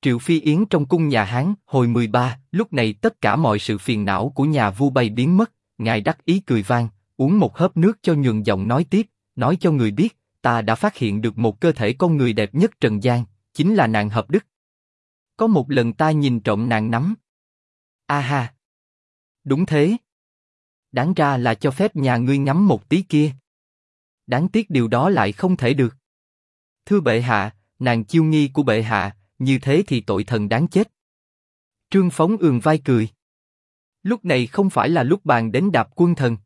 Triệu Phi Yến trong cung nhà Hán, hồi 13, lúc này tất cả mọi sự phiền não của nhà vua bay biến mất, ngài đắc ý cười vang, uống một hớp nước cho nhường giọng nói tiếp, nói cho người biết, ta đã phát hiện được một cơ thể con người đẹp nhất trần gian, chính là nàng Hợp Đức. Có một lần ta nhìn trộm nàng nắm. A ha! Đúng thế. Đáng ra là cho phép nhà ngươi ngắm một tí kia. Đáng tiếc điều đó lại không thể được. Thưa bệ hạ, nàng chiêu nghi của bệ hạ, như thế thì tội thần đáng chết. Trương Phóng ườn vai cười. Lúc này không phải là lúc bàn đến đạp quân thần.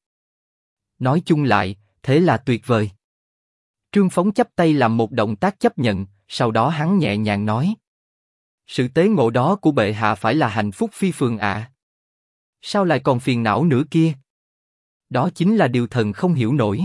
Nói chung lại, thế là tuyệt vời. Trương Phóng chắp tay làm một động tác chấp nhận, sau đó hắn nhẹ nhàng nói. Sự tế ngộ đó của bệ hạ phải là hạnh phúc phi phường ạ. Sao lại còn phiền não nữa kia? Đó chính là điều thần không hiểu nổi.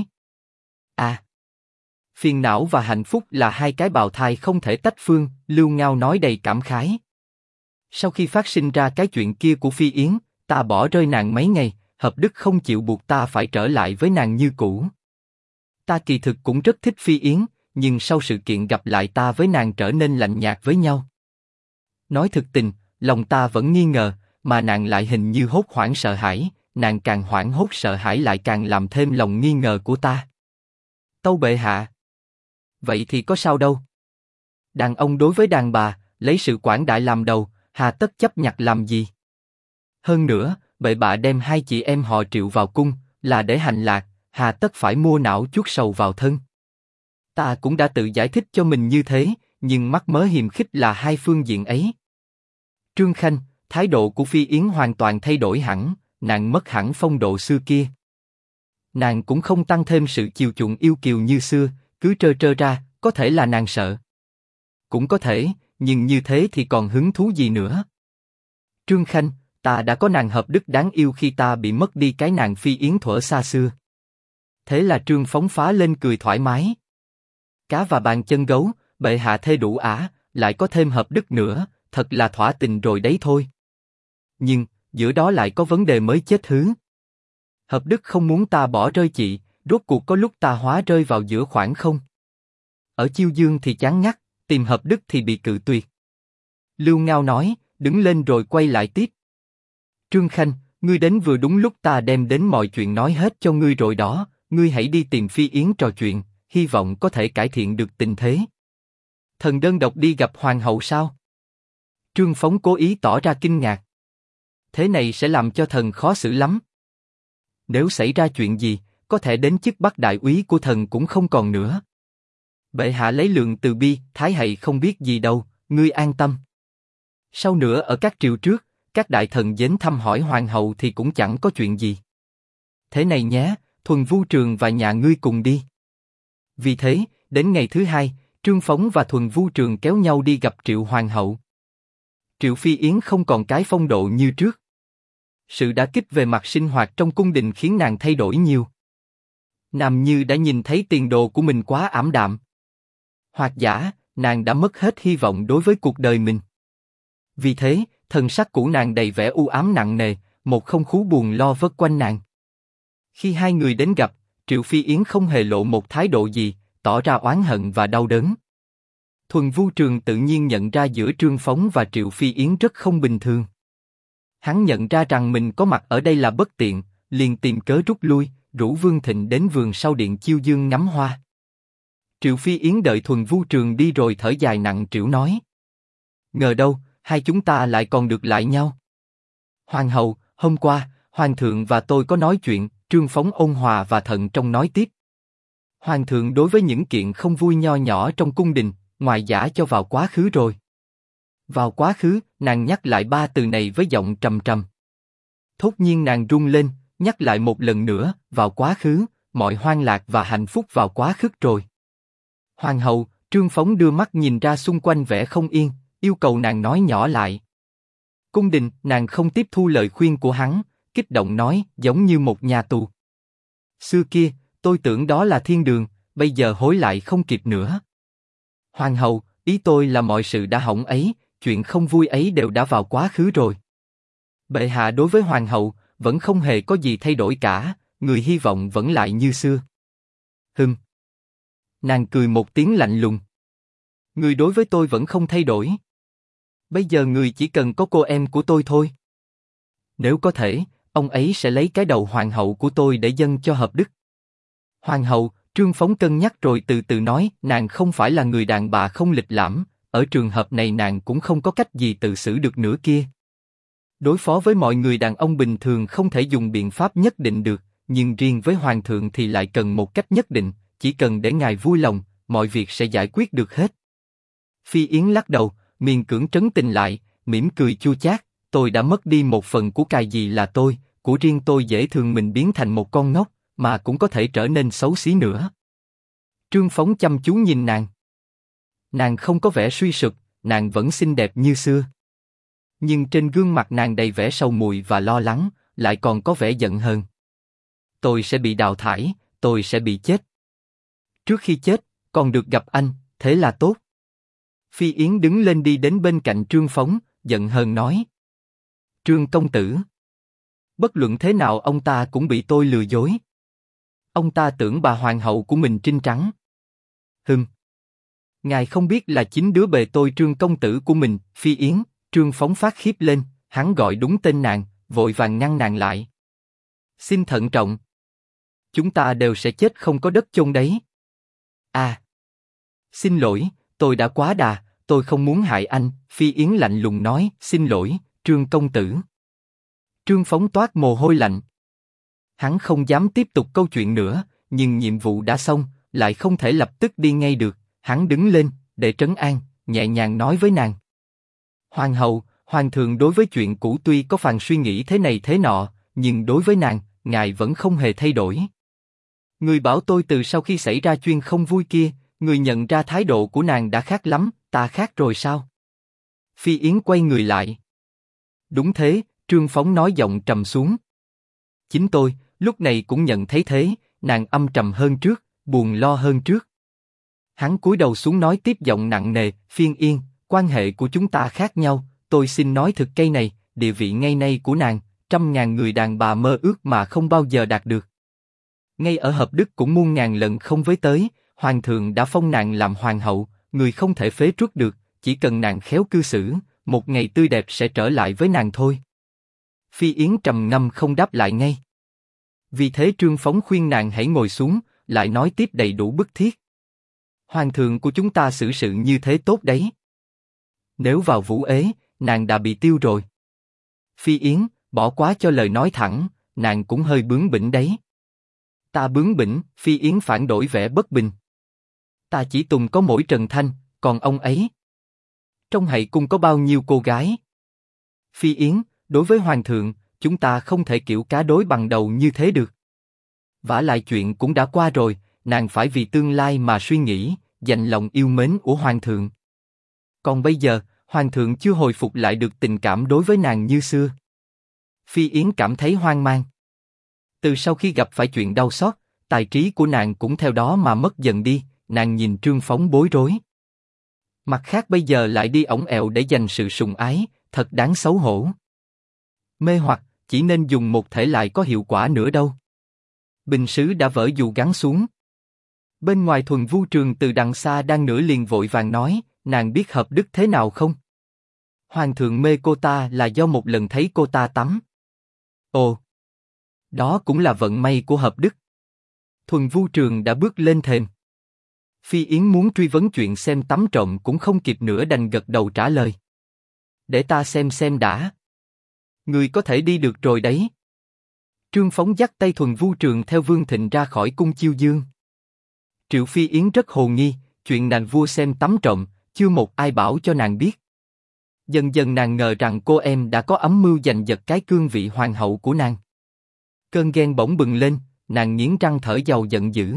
À, phiền não và hạnh phúc là hai cái bào thai không thể tách phương, Lưu Ngao nói đầy cảm khái. Sau khi phát sinh ra cái chuyện kia của Phi Yến, ta bỏ rơi nàng mấy ngày, Hợp Đức không chịu buộc ta phải trở lại với nàng như cũ. Ta kỳ thực cũng rất thích Phi Yến, nhưng sau sự kiện gặp lại ta với nàng trở nên lạnh nhạt với nhau. Nói thực tình, lòng ta vẫn nghi ngờ, mà nàng lại hình như hốt hoảng sợ hãi, nàng càng hoảng hốt sợ hãi lại càng làm thêm lòng nghi ngờ của ta. Tâu bệ hạ. Vậy thì có sao đâu. Đàn ông đối với đàn bà, lấy sự quảng đại làm đầu, hà tất chấp nhặt làm gì? Hơn nữa, bệ bạ đem hai chị em họ Triệu vào cung, là để hành lạc, hà tất phải mua não chuốt sầu vào thân. Ta cũng đã tự giải thích cho mình như thế, nhưng mắc mớ hiềm khích là hai phương diện ấy. Trương Khanh, thái độ của Phi Yến hoàn toàn thay đổi hẳn, nàng mất hẳn phong độ xưa kia. Nàng cũng không tăng thêm sự chiều chuộng yêu kiều như xưa, cứ trơ trơ ra, có thể là nàng sợ. Cũng có thể, nhưng như thế thì còn hứng thú gì nữa. Trương Khanh, ta đã có nàng Hợp Đức đáng yêu khi ta bị mất đi cái nàng Phi Yến thuở xa xưa. Thế là Trương Phóng phá lên cười thoải mái. Cá và bàn chân gấu, bệ hạ thê đủ ả, lại có thêm Hợp Đức nữa, thật là thỏa tình rồi đấy thôi. Nhưng, giữa đó lại có vấn đề mới chết hứ. Hợp Đức không muốn ta bỏ rơi chị, rốt cuộc có lúc ta hóa rơi vào giữa khoảng không. Ở Chiêu Dương thì chán ngắt, tìm Hợp Đức thì bị cự tuyệt. Lưu Ngao nói, đứng lên rồi quay lại tiếp. Trương Khanh, ngươi đến vừa đúng lúc ta đem đến mọi chuyện nói hết cho ngươi rồi đó, ngươi hãy đi tìm Phi Yến trò chuyện, hy vọng có thể cải thiện được tình thế. Thần đơn độc đi gặp hoàng hậu sao? Trương Phóng cố ý tỏ ra kinh ngạc. Thế này sẽ làm cho thần khó xử lắm. Nếu xảy ra chuyện gì, có thể đến chức Bắc đại úy của thần cũng không còn nữa. Bệ hạ lấy lượng từ bi, thái hậu không biết gì đâu, ngươi an tâm. Sau nữa ở các triều trước, các đại thần đến thăm hỏi hoàng hậu thì cũng chẳng có chuyện gì. Thế này nhé, Thuần Vu Trường và nhà ngươi cùng đi. Vì thế, đến ngày thứ hai, Trương Phóng và Thuần Vu Trường kéo nhau đi gặp Triệu hoàng hậu. Triệu Phi Yến không còn cái phong độ như trước. Sự đả kích về mặt sinh hoạt trong cung đình khiến nàng thay đổi nhiều. Nàng như đã nhìn thấy tiền đồ của mình quá ảm đạm. Hoặc giả, nàng đã mất hết hy vọng đối với cuộc đời mình. Vì thế, thần sắc của nàng đầy vẻ u ám nặng nề, một không khí buồn lo vất quanh nàng. Khi hai người đến gặp, Triệu Phi Yến không hề lộ một thái độ gì, tỏ ra oán hận và đau đớn. Thuần Vu Trường tự nhiên nhận ra giữa Trương Phóng và Triệu Phi Yến rất không bình thường. Hắn nhận ra rằng mình có mặt ở đây là bất tiện, liền tìm cớ rút lui, rủ Vương Thịnh đến vườn sau điện Chiêu Dương ngắm hoa. Triệu Phi Yến đợi Thuần Vu Trường đi rồi thở dài nặng trĩu nói: ngờ đâu, hai chúng ta lại còn được lại nhau. Hoàng hậu, hôm qua, Hoàng thượng và tôi có nói chuyện. Trương Phóng ôn hòa và thận trọng nói tiếp. Hoàng thượng đối với những kiện không vui nho nhỏ trong cung đình, ngoài giả cho vào quá khứ rồi. Vào quá khứ, nàng nhắc lại ba từ này với giọng trầm trầm. Thốt nhiên nàng run lên, nhắc lại một lần nữa, vào quá khứ, mọi hoan lạc và hạnh phúc vào quá khứ rồi. Hoàng hậu, Trương Phóng đưa mắt nhìn ra xung quanh vẻ không yên, yêu cầu nàng nói nhỏ lại. Cung đình, nàng không tiếp thu lời khuyên của hắn, kích động nói, giống như một nhà tù. Xưa kia, tôi tưởng đó là thiên đường, bây giờ hối lại không kịp nữa. Hoàng hậu, ý tôi là mọi sự đã hỏng ấy, chuyện không vui ấy đều đã vào quá khứ rồi. Bệ hạ đối với hoàng hậu, vẫn không hề có gì thay đổi cả, người hy vọng vẫn lại như xưa. Nàng cười một tiếng lạnh lùng. Người đối với tôi vẫn không thay đổi. Bây giờ người chỉ cần có cô em của tôi thôi. Nếu có thể, ông ấy sẽ lấy cái đầu hoàng hậu của tôi để dâng cho hợp đức. Hoàng hậu, Trương Phóng cân nhắc rồi từ từ nói, nàng không phải là người đàn bà không lịch lãm, ở trường hợp này nàng cũng không có cách gì tự xử được nữa kia. Đối phó với mọi người đàn ông bình thường không thể dùng biện pháp nhất định được, nhưng riêng với hoàng thượng thì lại cần một cách nhất định, chỉ cần để ngài vui lòng, mọi việc sẽ giải quyết được hết. Phi Yến lắc đầu, miền cưỡng trấn tình lại, mỉm cười chua chát, tôi đã mất đi một phần của cải gì là tôi, của riêng tôi dễ thường mình biến thành một con ngốc, mà cũng có thể trở nên xấu xí nữa. Trương Phóng chăm chú nhìn nàng. Nàng không có vẻ suy sụp, nàng vẫn xinh đẹp như xưa. Nhưng trên gương mặt nàng đầy vẻ sầu muội và lo lắng, lại còn có vẻ giận hờn. Tôi sẽ bị đào thải, tôi sẽ bị chết. Trước khi chết, còn được gặp anh, thế là tốt. Phi Yến đứng lên đi đến bên cạnh Trương Phóng, giận hờn nói. Trương công tử. Bất luận thế nào ông ta cũng bị tôi lừa dối. Ông ta tưởng bà hoàng hậu của mình trinh trắng. Ngài không biết là chính đứa bề tôi Trương công tử của mình, Phi Yến. Trương Phóng phát khiếp lên, hắn gọi đúng tên nàng, vội vàng ngăn nàng lại. Xin thận trọng. Chúng ta đều sẽ chết không có đất chôn đấy. À. Xin lỗi, tôi đã quá đà, tôi không muốn hại anh, Phi Yến lạnh lùng nói, xin lỗi, Trương công tử. Trương Phóng toát mồ hôi lạnh. Hắn không dám tiếp tục câu chuyện nữa, nhưng nhiệm vụ đã xong, lại không thể lập tức đi ngay được, hắn đứng lên, để trấn an, nhẹ nhàng nói với nàng. Hoàng hậu, hoàng thượng đối với chuyện cũ tuy có phần suy nghĩ thế này thế nọ, nhưng đối với nàng, ngài vẫn không hề thay đổi. Người bảo tôi từ sau khi xảy ra chuyện không vui kia, người nhận ra thái độ của nàng đã khác lắm, ta khác rồi sao? Phi Yến quay người lại. Đúng thế, Trương Phóng nói giọng trầm xuống. Chính tôi, lúc này cũng nhận thấy thế, nàng âm trầm hơn trước, buồn lo hơn trước. Hắn cúi đầu xuống nói tiếp giọng nặng nề, Phiên Yên, quan hệ của chúng ta khác nhau, tôi xin nói thực cây này, địa vị ngay nay của nàng, 100.000 người đàn bà mơ ước mà không bao giờ đạt được. Ngay ở hợp đức cũng muôn ngàn lần không với tới, hoàng thượng đã phong nàng làm hoàng hậu, người không thể phế truất được, chỉ cần nàng khéo cư xử, một ngày tươi đẹp sẽ trở lại với nàng thôi. Phi Yến trầm ngâm không đáp lại ngay. Vì thế Trương Phóng khuyên nàng hãy ngồi xuống, lại nói tiếp đầy đủ bức thiết. Hoàng thượng của chúng ta xử sự như thế tốt đấy. Nếu vào Vũ Ế, nàng đã bị tiêu rồi. Phi Yến, bỏ quá cho lời nói thẳng, nàng cũng hơi bướng bỉnh đấy. Ta bướng bỉnh, Phi Yến phản đổi vẻ bất bình. Ta chỉ tùng có mỗi Trần Thanh, còn ông ấy. Trong hậu cung có bao nhiêu cô gái? Phi Yến, đối với hoàng thượng, chúng ta không thể kiểu cá đối bằng đầu như thế được. Vả lại chuyện cũng đã qua rồi, nàng phải vì tương lai mà suy nghĩ, dành lòng yêu mến của hoàng thượng. Còn bây giờ, hoàng thượng chưa hồi phục lại được tình cảm đối với nàng như xưa. Phi Yến cảm thấy hoang mang. Từ sau khi gặp phải chuyện đau xót, tài trí của nàng cũng theo đó mà mất dần đi, nàng nhìn Trương Phóng bối rối. Mặt khác bây giờ lại đi ổng ẹo để giành sự sùng ái, thật đáng xấu hổ. Mê hoặc, chỉ nên dùng một thể lại có hiệu quả nữa đâu. Bình sứ đã vỡ dù gắn xuống. Bên ngoài Thuần Vu Trường từ đằng xa đang nửa liền vội vàng nói, nàng biết hợp đức thế nào không? Hoàng thượng mê cô ta là do một lần thấy cô ta tắm. Ồ, đó cũng là vận may của hợp đức. Thuần Vu Trường đã bước lên thềm. Phi Yến muốn truy vấn chuyện xem tắm trộm cũng không kịp nữa đành gật đầu trả lời. Để ta xem đã. Người có thể đi được rồi đấy. Trương Phóng dắt tay Thuần Vu Trường theo Vương Thịnh ra khỏi cung Chiêu Dương. Triệu Phi Yến rất hồ nghi, chuyện nàng vua xem tắm trộm, chưa một ai bảo cho nàng biết. Dần dần nàng ngờ rằng cô em đã có âm mưu giành giật cái cương vị hoàng hậu của nàng. Cơn ghen bỗng bừng lên, nàng nghiến răng thở dầu giận dữ.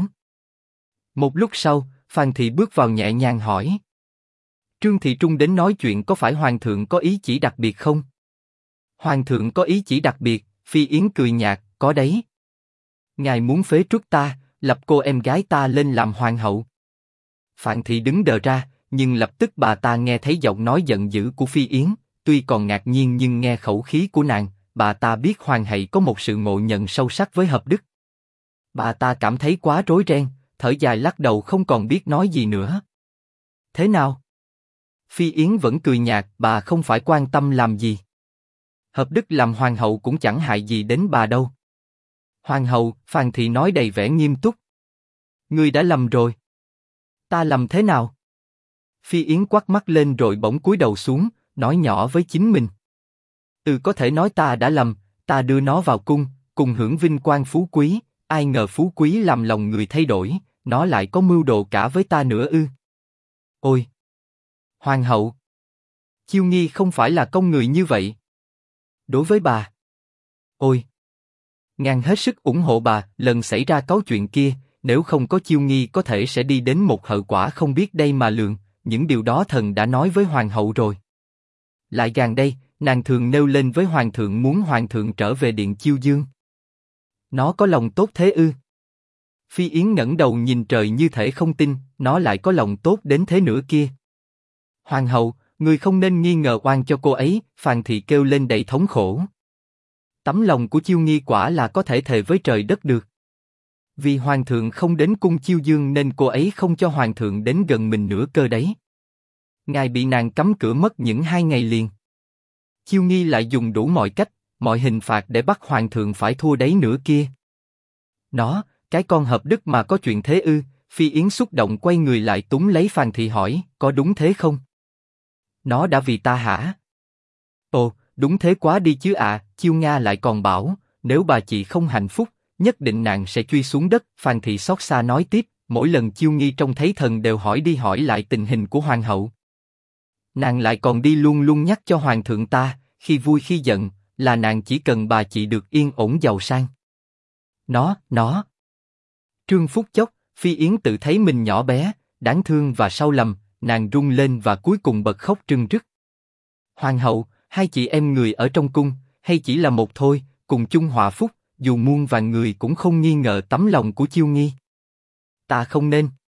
Một lúc sau, Phan Thị bước vào nhẹ nhàng hỏi. Trương Thị Trung đến nói chuyện có phải hoàng thượng có ý chỉ đặc biệt không? Hoàng thượng có ý chỉ đặc biệt, Phi Yến cười nhạt, có đấy. Ngài muốn phế truất ta, lập cô em gái ta lên làm hoàng hậu. Phan Thị đứng đờ ra, nhưng lập tức bà ta nghe thấy giọng nói giận dữ của Phi Yến, tuy còn ngạc nhiên nhưng nghe khẩu khí của nàng, bà ta biết hoàng hậu có một sự ngộ nhận sâu sắc với hợp đức. Bà ta cảm thấy quá rối ren, thở dài lắc đầu không còn biết nói gì nữa. Thế nào? Phi Yến vẫn cười nhạt, bà không phải quan tâm làm gì. Hợp Đức làm hoàng hậu cũng chẳng hại gì đến bà đâu. Hoàng hậu, Phàn Thị nói đầy vẻ nghiêm túc. Ngươi đã lầm rồi. Ta lầm thế nào? Phi Yến quắt mắt lên rồi bỗng cúi đầu xuống, nói nhỏ với chính mình. Có thể nói ta đã lầm, ta đưa nó vào cung, cùng hưởng vinh quang phú quý, ai ngờ phú quý làm lòng người thay đổi, nó lại có mưu đồ cả với ta nữa ư? Ôi! Hoàng hậu! Chiêu Nghi không phải là con người như vậy. Đối với bà. Ôi! Ngàn hết sức ủng hộ bà, lần xảy ra cáu chuyện kia, nếu không có Chiêu Nghi có thể sẽ đi đến một hậu quả không biết đây mà lường, những điều đó thần đã nói với hoàng hậu rồi. Lại gần đây, nàng thường nêu lên với hoàng thượng muốn hoàng thượng trở về điện Chiêu Dương. Nó có lòng tốt thế ư? Phi Yến ngẩng đầu nhìn trời như thể không tin, nó lại có lòng tốt đến thế nữa kia. Hoàng hậu, người không nên nghi ngờ oan cho cô ấy, Phàn Thị kêu lên đầy thống khổ. Tấm lòng của Chiêu Nghi quả là có thể thề với trời đất được. Vì hoàng thượng không đến cung Chiêu Dương nên cô ấy không cho hoàng thượng đến gần mình nữa cơ đấy. Ngài bị nàng cấm cửa mất những 2 ngày liền. Chiêu Nghi lại dùng đủ mọi cách, mọi hình phạt để bắt hoàng thượng phải thua đấy nữa kia. Nó, cái con Hợp Đức mà có chuyện thế ư? Phi Yến xúc động quay người lại túm lấy Phàn Thị hỏi, có đúng thế không? Nó đã vì ta hả? Ồ, đúng thế quá đi chứ ạ. Chiêu Nga lại còn bảo, nếu bà chị không hạnh phúc, nhất định nàng sẽ truy xuống đất. Phàn Thị xót xa nói tiếp, mỗi lần Chiêu Nghi trông thấy thần đều hỏi đi hỏi lại tình hình của hoàng hậu. Nàng lại còn đi luôn luôn nhắc cho hoàng thượng ta, khi vui khi giận, là nàng chỉ cần bà chị được yên ổn giàu sang. Nó. Trương phút chốc, Phi Yến tự thấy mình nhỏ bé, đáng thương và sâu lầm, nàng run lên và cuối cùng bật khóc rưng rức. Hoàng hậu, hai chị em người ở trong cung, hay chỉ là một thôi, cùng chung họa phúc, dù muôn vàn người cũng không nghi ngờ tấm lòng của Chiêu Nghi. Ta không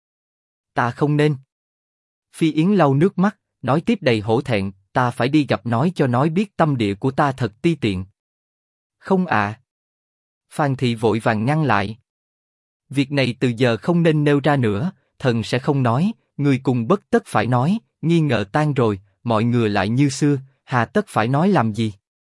nên. Phi Yến lau nước mắt, nói tiếp đầy hổ thẹn, ta phải đi gặp nói cho nói biết tâm địa của ta thật ti tiện. Không ạ. Phàn Thị vội vàng ngăn lại. Việc này từ giờ không nên nêu ra nữa, thần sẽ không nói, người cùng bất tất phải nói, nghi ngờ tan rồi, mọi người lại như xưa, hà tất phải nói làm gì?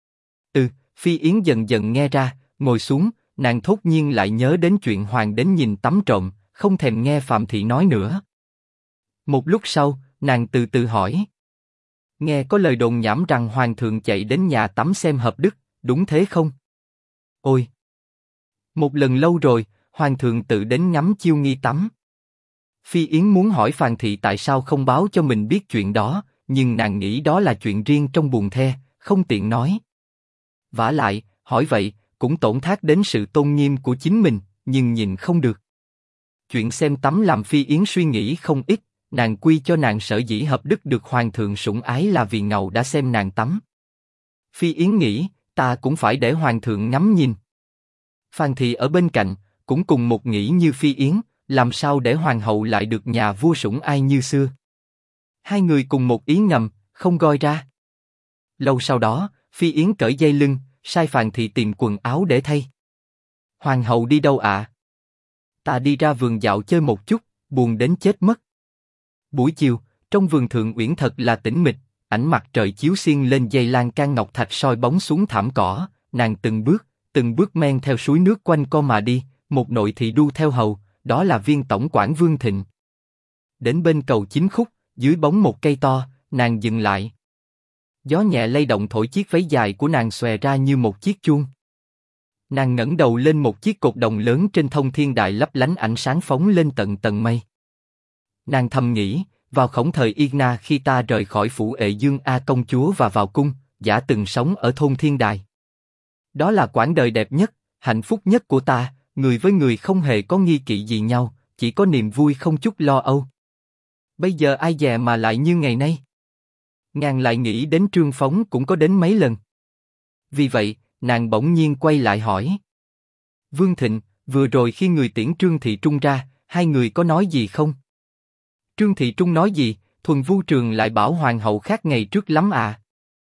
Phi Yến dần dần nghe ra, ngồi xuống, nàng thốt nhiên lại nhớ đến chuyện hoàng đến nhìn tắm trộm, không thèm nghe Phạm Thị nói nữa. Một lúc sau, nàng từ từ hỏi. Nghe có lời đồn nhảm rằng hoàng thượng chạy đến nhà tắm xem Hợp Đức, đúng thế không? Ôi! Một lần lâu rồi, hoàng thượng tự đến ngắm Chiêu Nghi tắm. Phi Yến muốn hỏi Phàn Thị tại sao không báo cho mình biết chuyện đó, nhưng nàng nghĩ đó là chuyện riêng trong buồng the, không tiện nói. Vả lại, hỏi vậy, cũng tổn thác đến sự tôn nghiêm của chính mình, nhưng nhìn không được. Chuyện xem tắm làm Phi Yến suy nghĩ không ít, nàng quy cho nàng sở dĩ Hợp Đức được hoàng thượng sủng ái là vì ngầu đã xem nàng tắm. Phi Yến nghĩ, ta cũng phải để hoàng thượng ngắm nhìn. Phàn Thị ở bên cạnh, cũng cùng một nghĩ như Phi Yến, làm sao để hoàng hậu lại được nhà vua sủng ái như xưa. Hai người cùng một ý ngầm, không goi ra. Lâu sau đó, Phi Yến cởi dây lưng, sai Phàn Thị tìm quần áo để thay. Hoàng hậu đi đâu ạ? Ta đi ra vườn dạo chơi một chút, buồn đến chết mất. Buổi chiều, trong vườn Thượng Uyển thật là tĩnh mịch, ánh mặt trời chiếu xiên lên dây lan can ngọc thạch soi bóng xuống thảm cỏ, nàng từng bước men theo suối nước quanh co mà đi, một nội thị đu theo hầu, đó là viên tổng quản Vương Thịnh. Đến bên cầu Chính Khúc, dưới bóng một cây to, nàng dừng lại. Gió nhẹ lay động thổi chiếc váy dài của nàng xòe ra như một chiếc chuông. Nàng ngẩng đầu lên một chiếc cột đồng lớn trên thông thiên đài lấp lánh ánh sáng phóng lên tận tầng mây. Nàng thầm nghĩ, vào khổng thời Yên Na khi ta rời khỏi phủ Ệ Dương A công chúa và vào cung, giả từng sống ở thôn thiên đài. Đó là quãng đời đẹp nhất, hạnh phúc nhất của ta, người với người không hề có nghi kỵ gì nhau, chỉ có niềm vui không chút lo âu. Bây giờ ai dè mà lại như ngày nay. Nàng lại nghĩ đến Trương Phóng cũng có đến mấy lần. Vì vậy, nàng bỗng nhiên quay lại hỏi. Vương Thịnh, vừa rồi khi người tiễn Trương Thị Trung ra, hai người có nói gì không? Trương Thị Trung nói gì, Thuần Vu Trường lại bảo hoàng hậu khác ngày trước lắm à?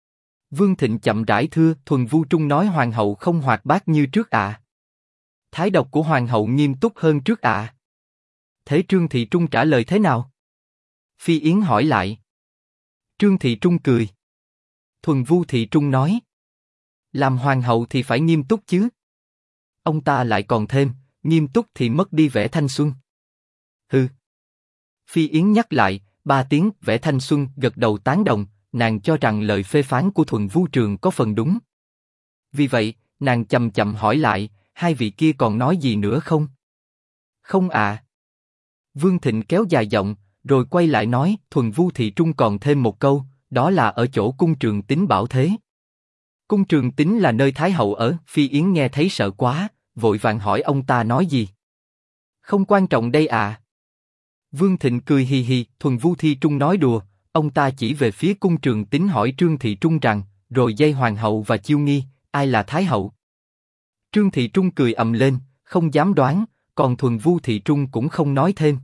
Vương Thịnh chậm rãi thưa, Thuần Vu Trung nói hoàng hậu không hoạt bát như trước à? Thái độ của hoàng hậu nghiêm túc hơn trước à? Thế Trương Thị Trung trả lời thế nào? Phi Yến hỏi lại. Trương Thị Trung cười. Thuần Vu Thị Trung nói. Làm hoàng hậu thì phải nghiêm túc chứ. Ông ta lại còn thêm, nghiêm túc thì mất đi vẻ thanh xuân. Hừ. Phi Yến nhắc lại, 3 tiếng, vẻ thanh xuân gật đầu tán đồng, nàng cho rằng lời phê phán của Thuần Vu Trường có phần đúng. Vì vậy, nàng chậm chậm hỏi lại, hai vị kia còn nói gì nữa không? Không ạ. Vương Thịnh kéo dài giọng, rồi quay lại nói, Thuần Vu Thị Trung còn thêm một câu, đó là ở chỗ cung Trường Tính bảo thế. Cung Trường Tính là nơi Thái hậu ở. Phi Yến nghe thấy sợ quá, vội vàng hỏi ông ta nói gì. Không quan trọng đây à. Vương Thịnh cười hì hì, Thuần Vu Thị Trung nói đùa, ông ta chỉ về phía cung Trường Tính hỏi Trương Thị Trung rằng, rồi dây hoàng hậu và Chiêu Nghi, ai là Thái hậu? Trương Thị Trung cười ầm lên, không dám đoán, còn Thuần Vu Thị Trung cũng không nói thêm.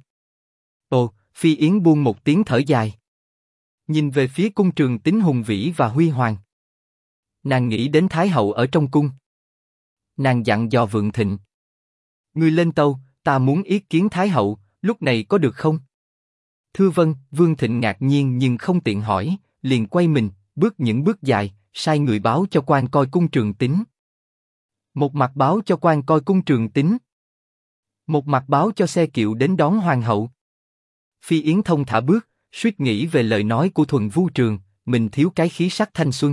Ồ, Phi Yến buông một tiếng thở dài. Nhìn về phía cung Trường Tính hùng vĩ và huy hoàng. Nàng nghĩ đến Thái hậu ở trong cung. Nàng dặn dò Vương Thịnh. Ngươi lên tâu, ta muốn ý kiến Thái hậu, lúc này có được không? Thưa vâng. Vương Thịnh ngạc nhiên nhưng không tiện hỏi, liền quay mình, bước những bước dài, sai người báo cho quan coi cung Trường Tính. Một mặt báo cho quan coi cung Trường Tính, một mặt báo cho xe kiệu đến đón hoàng hậu. Phi Yến thông thả bước, suýt nghĩ về lời nói của Thuần Vu Trường, mình thiếu cái khí sắc thanh xuân.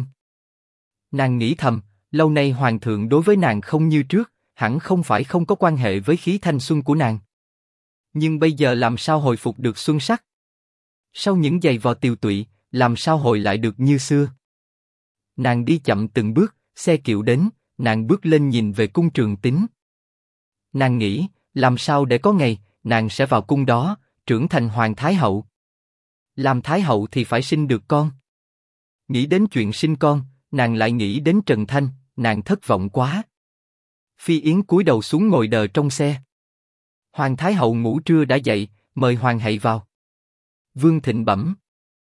Nàng nghĩ thầm, lâu nay hoàng thượng đối với nàng không như trước, hẳn không phải không có quan hệ với khí thanh xuân của nàng. Nhưng bây giờ làm sao hồi phục được xuân sắc? Sau những giày vò tiều tụy, làm sao hồi lại được như xưa? Nàng đi chậm từng bước, xe kiệu đến, nàng bước lên nhìn về cung Trường Tính. Nàng nghĩ, làm sao để có ngày, nàng sẽ vào cung đó, trưởng thành hoàng thái hậu. Làm thái hậu thì phải sinh được con. Nghĩ đến chuyện sinh con, nàng lại nghĩ đến Trần Thanh, nàng thất vọng quá. Phi Yến cúi đầu xuống ngồi đờ trong xe. Hoàng thái hậu ngủ trưa đã dậy, mời hoàng hậu vào. Vương Thịnh bẩm.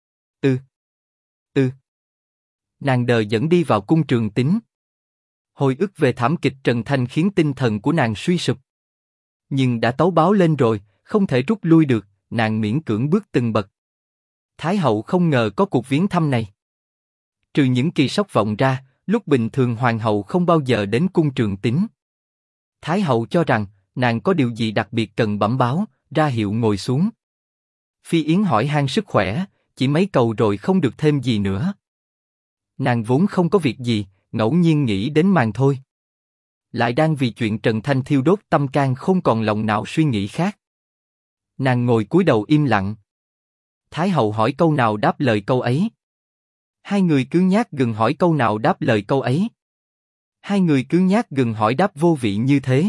Nàng đờ dẫn đi vào cung Trường Tính. Hồi ức về thảm kịch Trần Thanh khiến tinh thần của nàng suy sụp. Nhưng đã tấu báo lên rồi, không thể rút lui được, nàng miễn cưỡng bước từng bậc. Thái hậu không ngờ có cuộc viếng thăm này. Trừ những kỳ sốc vọng ra, lúc bình thường hoàng hậu không bao giờ đến cung Trường Tính. Thái hậu cho rằng, nàng có điều gì đặc biệt cần bẩm báo, ra hiệu ngồi xuống. Phi Yến hỏi han sức khỏe, chỉ mấy câu rồi không được thêm gì nữa. Nàng vốn không có việc gì, ngẫu nhiên nghĩ đến màn thôi. Lại đang vì chuyện Trần Thanh thiêu đốt tâm can không còn lòng nào suy nghĩ khác. Nàng ngồi cúi đầu im lặng. Thái hậu hỏi câu nào đáp lời câu ấy. Hai người cứ nhác gừng hỏi câu nào đáp lời câu ấy. Hai người cứ nhác gừng hỏi đáp vô vị như thế.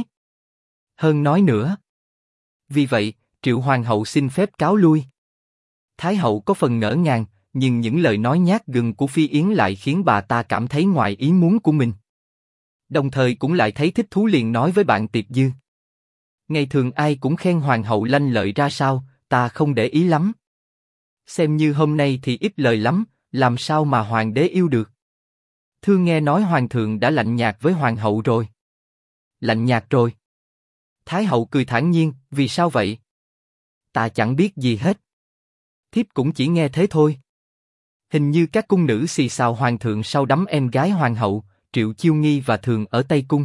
Hơn nói nữa. Vì vậy, Triệu hoàng hậu xin phép cáo lui. Thái hậu có phần ngỡ ngàng, nhưng những lời nói nhát gừng của Phi Yến lại khiến bà ta cảm thấy ngoài ý muốn của mình. Đồng thời cũng lại thấy thích thú, liền nói với bạn Tiệp Dư. Ngày thường ai cũng khen hoàng hậu lanh lợi ra sao, ta không để ý lắm. Xem như hôm nay thì ít lời lắm, làm sao mà hoàng đế yêu được. Thưa nghe nói hoàng thượng đã lạnh nhạt với hoàng hậu rồi. Lạnh nhạt rồi. Thái hậu cười thản nhiên, vì sao vậy? Ta chẳng biết gì hết. Thiếp cũng chỉ nghe thế thôi. Hình như các cung nữ xì xào hoàng thượng sau đắm em gái hoàng hậu, Triệu Chiêu Nghi và Thường ở Tây Cung.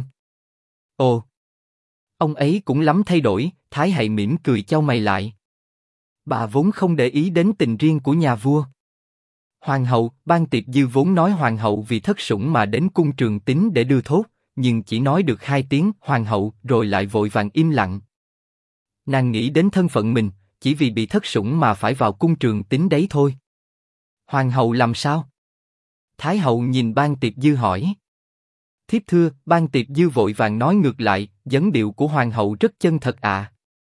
Ồ, ông ấy cũng lắm thay đổi. Thái hậu mỉm cười chau mày lại. Bà vốn không để ý đến tình riêng của nhà vua. Hoàng hậu, Ban Tiệp Dư vốn nói hoàng hậu vì thất sủng mà đến cung Trường Tính để đưa thốt, nhưng chỉ nói được 2 tiếng hoàng hậu rồi lại vội vàng im lặng. Nàng nghĩ đến thân phận mình, chỉ vì bị thất sủng mà phải vào cung Trường Tính đấy thôi. Hoàng hậu làm sao? Thái hậu nhìn Ban Tiệp Dư hỏi. Thiếp thưa, Ban Tiệp Dư vội vàng nói ngược lại, dấn điệu của hoàng hậu rất chân thật ạ.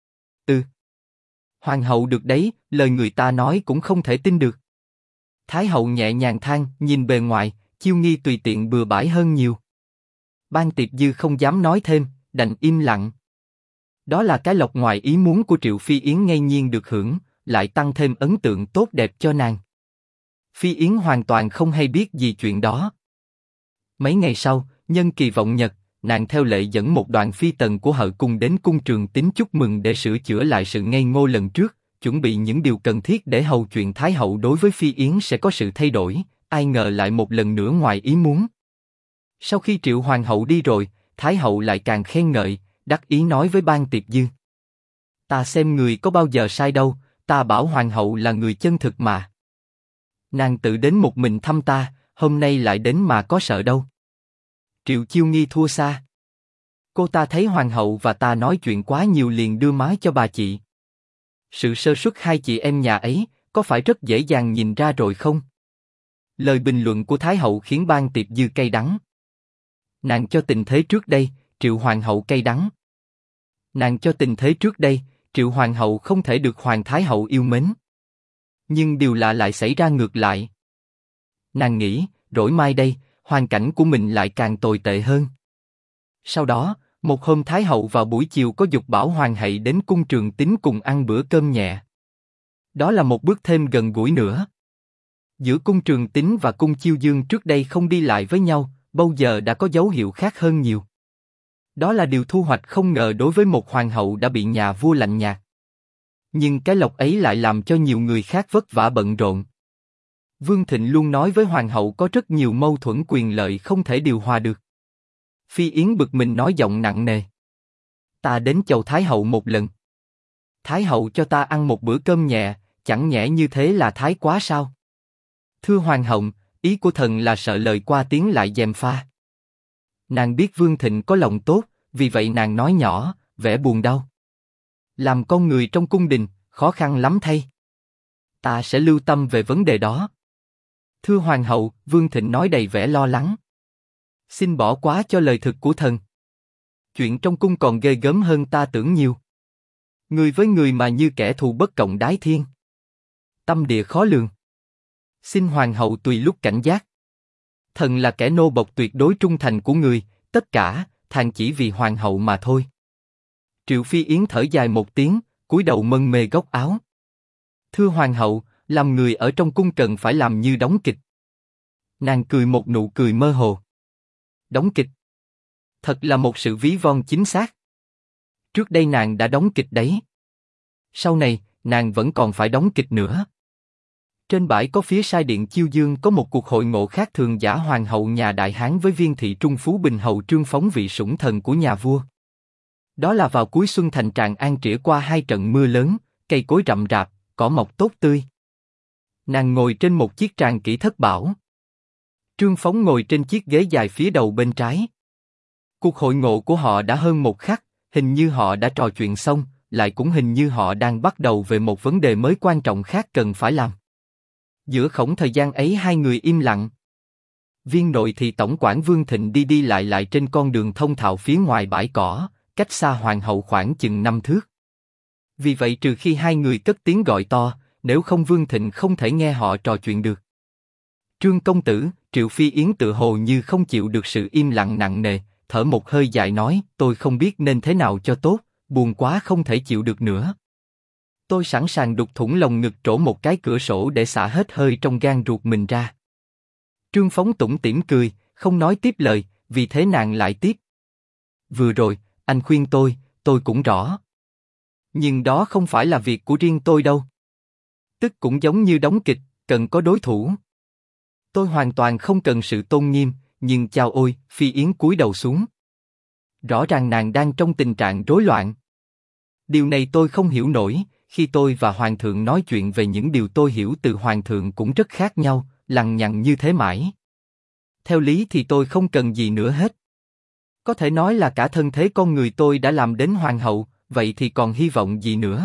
Hoàng hậu được đấy, lời người ta nói cũng không thể tin được. Thái hậu nhẹ nhàng than, nhìn bề ngoài, Chiêu Nghi tùy tiện bừa bãi hơn nhiều. Ban Tiệp Dư không dám nói thêm, đành im lặng. Đó là cái lộc ngoài ý muốn của Triệu Phi Yến ngây nhiên được hưởng, lại tăng thêm ấn tượng tốt đẹp cho nàng. Phi Yến hoàn toàn không hay biết gì chuyện đó. Mấy ngày sau, nhân kỳ vọng nhật, nàng theo lệ dẫn một đoàn phi tần của hậu cung đến cung Trường Tính chúc mừng để sửa chữa lại sự ngây ngô lần trước, chuẩn bị những điều cần thiết để hầu chuyện Thái hậu đối với Phi Yến sẽ có sự thay đổi, ai ngờ lại một lần nữa ngoài ý muốn. Sau khi Triệu Hoàng hậu đi rồi, Thái hậu lại càng khen ngợi, đắc ý nói với Ban Tiệp Dư. Ta xem người có bao giờ sai đâu, ta bảo Hoàng hậu là người chân thực mà. Nàng tự đến một mình thăm ta, hôm nay lại đến mà có sợ đâu. Triệu Chiêu Nghi thua xa. Cô ta thấy Hoàng hậu và ta nói chuyện quá nhiều liền đưa má cho bà chị. Sự sơ suất hai chị em nhà ấy, có phải rất dễ dàng nhìn ra rồi không? Lời bình luận của Thái hậu khiến Ban Tiệp Dư cay đắng. Nàng cho tình thế trước đây, Triệu Hoàng hậu cay đắng. Nàng cho tình thế trước đây, Triệu Hoàng hậu không thể được Hoàng Thái hậu yêu mến. Nhưng điều lạ lại xảy ra ngược lại. Nàng nghĩ, rỗi mai đây, hoàn cảnh của mình lại càng tồi tệ hơn. Sau đó, một hôm Thái hậu vào buổi chiều có giục bảo Hoàng hậu đến cung Trường Tính cùng ăn bữa cơm nhẹ. Đó là một bước thêm gần gũi nữa. Giữa cung Trường Tính và cung Chiêu Dương trước đây không đi lại với nhau, bây giờ đã có dấu hiệu khác hơn nhiều. Đó là điều thu hoạch không ngờ đối với một hoàng hậu đã bị nhà vua lạnh nhạt. Nhưng cái lộc ấy lại làm cho nhiều người khác vất vả bận rộn. Vương Thịnh luôn nói với hoàng hậu có rất nhiều mâu thuẫn quyền lợi không thể điều hòa được. Phi Yến bực mình nói giọng nặng nề. Ta đến chầu Thái hậu một lần. Thái hậu cho ta ăn một bữa cơm nhẹ, chẳng nhẽ như thế là thái quá sao? Thưa hoàng hậu, ý của thần là sợ lời qua tiếng lại gièm pha. Nàng biết Vương Thịnh có lòng tốt, vì vậy nàng nói nhỏ, vẻ buồn đau. Làm con người trong cung đình, khó khăn lắm thay. Ta sẽ lưu tâm về vấn đề đó. Thưa hoàng hậu, Vương Thịnh nói đầy vẻ lo lắng. Xin bỏ quá cho lời thực của thần. Chuyện trong cung còn ghê gớm hơn ta tưởng nhiều. Người với người mà như kẻ thù bất cộng đái thiên. Tâm địa khó lường. Xin hoàng hậu tùy lúc cảnh giác. Thần là kẻ nô bộc tuyệt đối trung thành của người, tất cả, thàn chỉ vì hoàng hậu mà thôi. Triệu Phi Yến thở dài một tiếng, cúi đầu mân mê góc áo. Thưa hoàng hậu, làm người ở trong cung cần phải làm như đóng kịch. Nàng cười một nụ cười mơ hồ. Đóng kịch. Thật là một sự ví von chính xác. Trước đây nàng đã đóng kịch đấy. Sau này, nàng vẫn còn phải đóng kịch nữa. Trên bãi có phía sai điện Chiêu Dương có một cuộc hội ngộ khác thường giả hoàng hậu nhà Đại Hán với viên thị Trung Phú Bình hầu Trương Phóng vị sủng thần của nhà vua. Đó là vào cuối xuân thành Tràng An trải qua hai trận mưa lớn, cây cối rậm rạp, cỏ mọc tốt tươi. Nàng ngồi trên một chiếc tràng kỹ thất bảo. Trương Phóng ngồi trên chiếc ghế dài phía đầu bên trái. Cuộc hội ngộ của họ đã hơn một khắc, hình như họ đã trò chuyện xong, lại cũng hình như họ đang bắt đầu về một vấn đề mới quan trọng khác cần phải làm. Giữa khoảng thời gian ấy hai người im lặng. Viên nội thì tổng quản Vương Thịnh đi đi lại lại trên con đường thông thạo phía ngoài bãi cỏ, cách xa hoàng hậu khoảng chừng 5 thước. Vì vậy trừ khi hai người cất tiếng gọi to, nếu không Vương Thịnh không thể nghe họ trò chuyện được. Trương công tử, Triệu Phi Yến tự hồ như không chịu được sự im lặng nặng nề, thở một hơi dài nói, tôi không biết nên thế nào cho tốt, buồn quá không thể chịu được nữa. Tôi sẵn sàng đục thủng lồng ngực trổ một cái cửa sổ để xả hết hơi trong gan ruột mình ra. Trương Phóng tủm tỉm cười, không nói tiếp lời, vì thế nàng lại tiếp. Vừa rồi, anh khuyên tôi cũng rõ. Nhưng đó không phải là việc của riêng tôi đâu. Tức cũng giống như đóng kịch, cần có đối thủ. Tôi hoàn toàn không cần sự tôn nghiêm, nhưng chao ôi, Phi Yến cúi đầu xuống. Rõ ràng nàng đang trong tình trạng rối loạn. Điều này tôi không hiểu nổi, khi tôi và Hoàng thượng nói chuyện về những điều tôi hiểu từ Hoàng thượng cũng rất khác nhau, lằng nhằng như thế mãi. Theo lý thì tôi không cần gì nữa hết. Có thể nói là cả thân thế con người tôi đã làm đến hoàng hậu, vậy thì còn hy vọng gì nữa?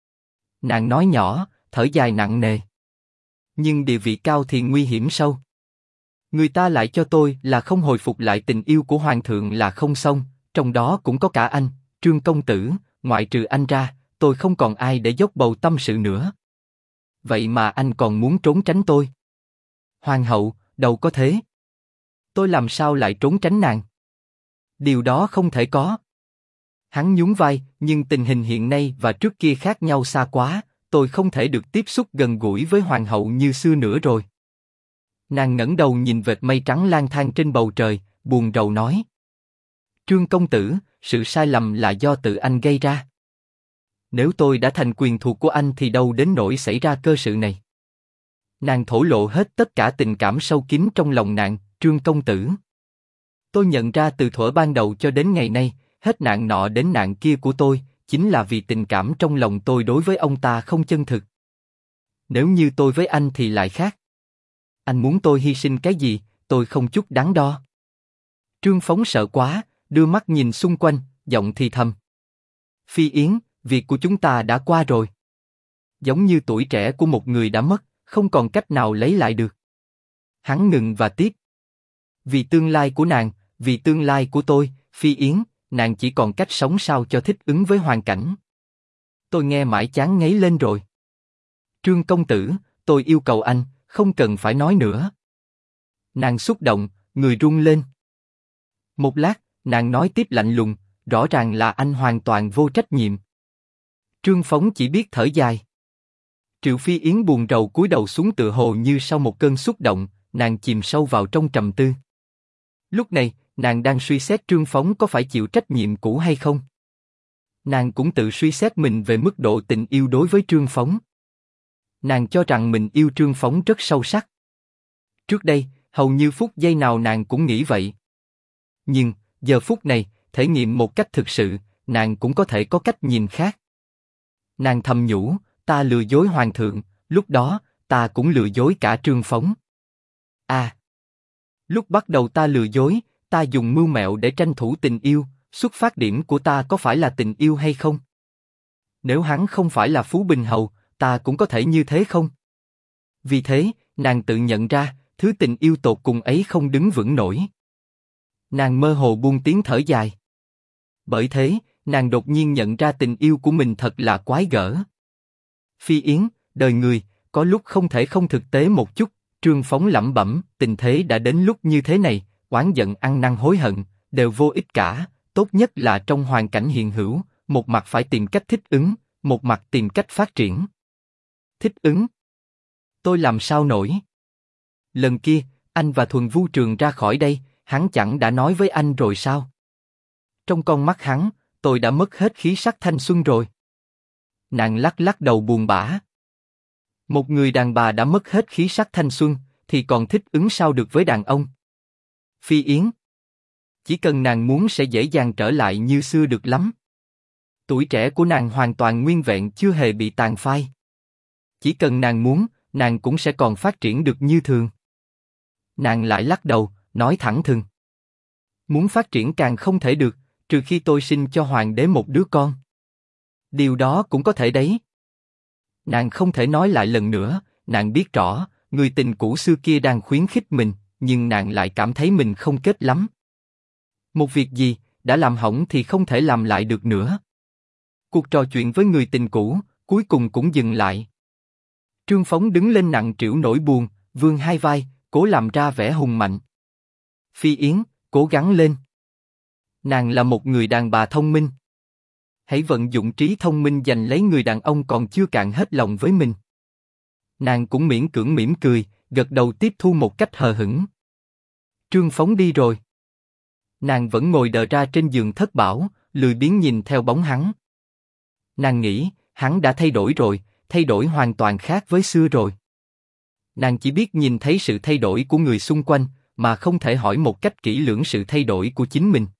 Nàng nói nhỏ, thở dài nặng nề. Nhưng địa vị cao thì nguy hiểm sâu. Người ta lại cho tôi là không hồi phục lại tình yêu của hoàng thượng là không xong, trong đó cũng có cả anh, Trương công tử, ngoại trừ anh ra, tôi không còn ai để dốc bầu tâm sự nữa. Vậy mà anh còn muốn trốn tránh tôi. Hoàng hậu, đâu có thế. Tôi làm sao lại trốn tránh nàng? Điều đó không thể có. Hắn nhún vai, nhưng tình hình hiện nay và trước kia khác nhau xa quá, tôi không thể được tiếp xúc gần gũi với hoàng hậu như xưa nữa rồi. Nàng ngẩng đầu nhìn vệt mây trắng lang thang trên bầu trời, buồn rầu nói. Trương công tử, sự sai lầm là do tự anh gây ra. Nếu tôi đã thành quyền thuộc của anh thì đâu đến nỗi xảy ra cơ sự này. Nàng thổ lộ hết tất cả tình cảm sâu kín trong lòng nàng, Trương công tử. Tôi nhận ra từ thuở ban đầu cho đến ngày nay, hết nạn nọ đến nạn kia của tôi, chính là vì tình cảm trong lòng tôi đối với ông ta không chân thực. Nếu như tôi với anh thì lại khác. Anh muốn tôi hy sinh cái gì, tôi không chút đắn đo. Trương Phóng sợ quá, đưa mắt nhìn xung quanh, giọng thì thầm. Phi Yến, việc của chúng ta đã qua rồi. Giống như tuổi trẻ của một người đã mất, không còn cách nào lấy lại được. Hắn ngừng và tiếp. Vì tương lai của nàng, vì tương lai của tôi, Phi Yến, nàng chỉ còn cách sống sao cho thích ứng với hoàn cảnh. Tôi nghe mãi chán ngấy lên rồi. Trương công tử, tôi yêu cầu anh, không cần phải nói nữa. Nàng xúc động, người run lên. Một lát, nàng nói tiếp lạnh lùng, rõ ràng là anh hoàn toàn vô trách nhiệm. Trương Phóng chỉ biết thở dài. Triệu Phi Yến buồn rầu cúi đầu xuống tựa hồ như sau một cơn xúc động, nàng chìm sâu vào trong trầm tư. Lúc này, nàng đang suy xét Trương Phóng có phải chịu trách nhiệm cũ hay không. Nàng cũng tự suy xét mình về mức độ tình yêu đối với Trương Phóng. Nàng cho rằng mình yêu Trương Phóng rất sâu sắc. Trước đây, hầu như phút giây nào nàng cũng nghĩ vậy. Nhưng, giờ phút này, thể nghiệm một cách thực sự, nàng cũng có thể có cách nhìn khác. Nàng thầm nhủ, ta lừa dối hoàng thượng, lúc đó, ta cũng lừa dối cả Trương Phóng. À! Lúc bắt đầu ta lừa dối, ta dùng mưu mẹo để tranh thủ tình yêu, xuất phát điểm của ta có phải là tình yêu hay không? Nếu hắn không phải là Phú Bình Hầu, ta cũng có thể như thế không? Vì thế, nàng tự nhận ra, thứ tình yêu tột cùng ấy không đứng vững nổi. Nàng mơ hồ buông tiếng thở dài. Bởi thế, nàng đột nhiên nhận ra tình yêu của mình thật là quái gở. Phi Yến, đời người, có lúc không thể không thực tế một chút. Trương Phóng lẩm bẩm, tình thế đã đến lúc như thế này, oán giận ăn năn hối hận, đều vô ích cả, tốt nhất là trong hoàn cảnh hiện hữu, một mặt phải tìm cách thích ứng, một mặt tìm cách phát triển. Thích ứng? Tôi làm sao nổi? Lần kia, anh và Thuần Vu Trường ra khỏi đây, hắn chẳng đã nói với anh rồi sao? Trong con mắt hắn, tôi đã mất hết khí sắc thanh xuân rồi. Nàng lắc lắc đầu buồn bã. Một người đàn bà đã mất hết khí sắc thanh xuân, thì còn thích ứng sao được với đàn ông? Phi Yến. Chỉ cần nàng muốn sẽ dễ dàng trở lại như xưa được lắm. Tuổi trẻ của nàng hoàn toàn nguyên vẹn chưa hề bị tàn phai. Chỉ cần nàng muốn, nàng cũng sẽ còn phát triển được như thường. Nàng lại lắc đầu, nói thẳng thừng. Muốn phát triển càng không thể được, trừ khi tôi sinh cho hoàng đế một đứa con. Điều đó cũng có thể đấy. Nàng không thể nói lại lần nữa, nàng biết rõ, người tình cũ xưa kia đang khuyến khích mình, nhưng nàng lại cảm thấy mình không kết lắm. Một việc gì, đã làm hỏng thì không thể làm lại được nữa. Cuộc trò chuyện với người tình cũ, cuối cùng cũng dừng lại. Trương Phóng đứng lên nặng trĩu nỗi buồn, vươn hai vai, cố làm ra vẻ hùng mạnh. Phi Yến, cố gắng lên. Nàng là một người đàn bà thông minh. Hãy vận dụng trí thông minh giành lấy người đàn ông còn chưa cạn hết lòng với mình. Nàng cũng miễn cưỡng mỉm cười, gật đầu tiếp thu một cách hờ hững. Trương Phóng đi rồi. Nàng vẫn ngồi đờ ra trên giường thất bảo, lười biếng nhìn theo bóng hắn. Nàng nghĩ, hắn đã thay đổi rồi, thay đổi hoàn toàn khác với xưa rồi. Nàng chỉ biết nhìn thấy sự thay đổi của người xung quanh, mà không thể hỏi một cách kỹ lưỡng sự thay đổi của chính mình.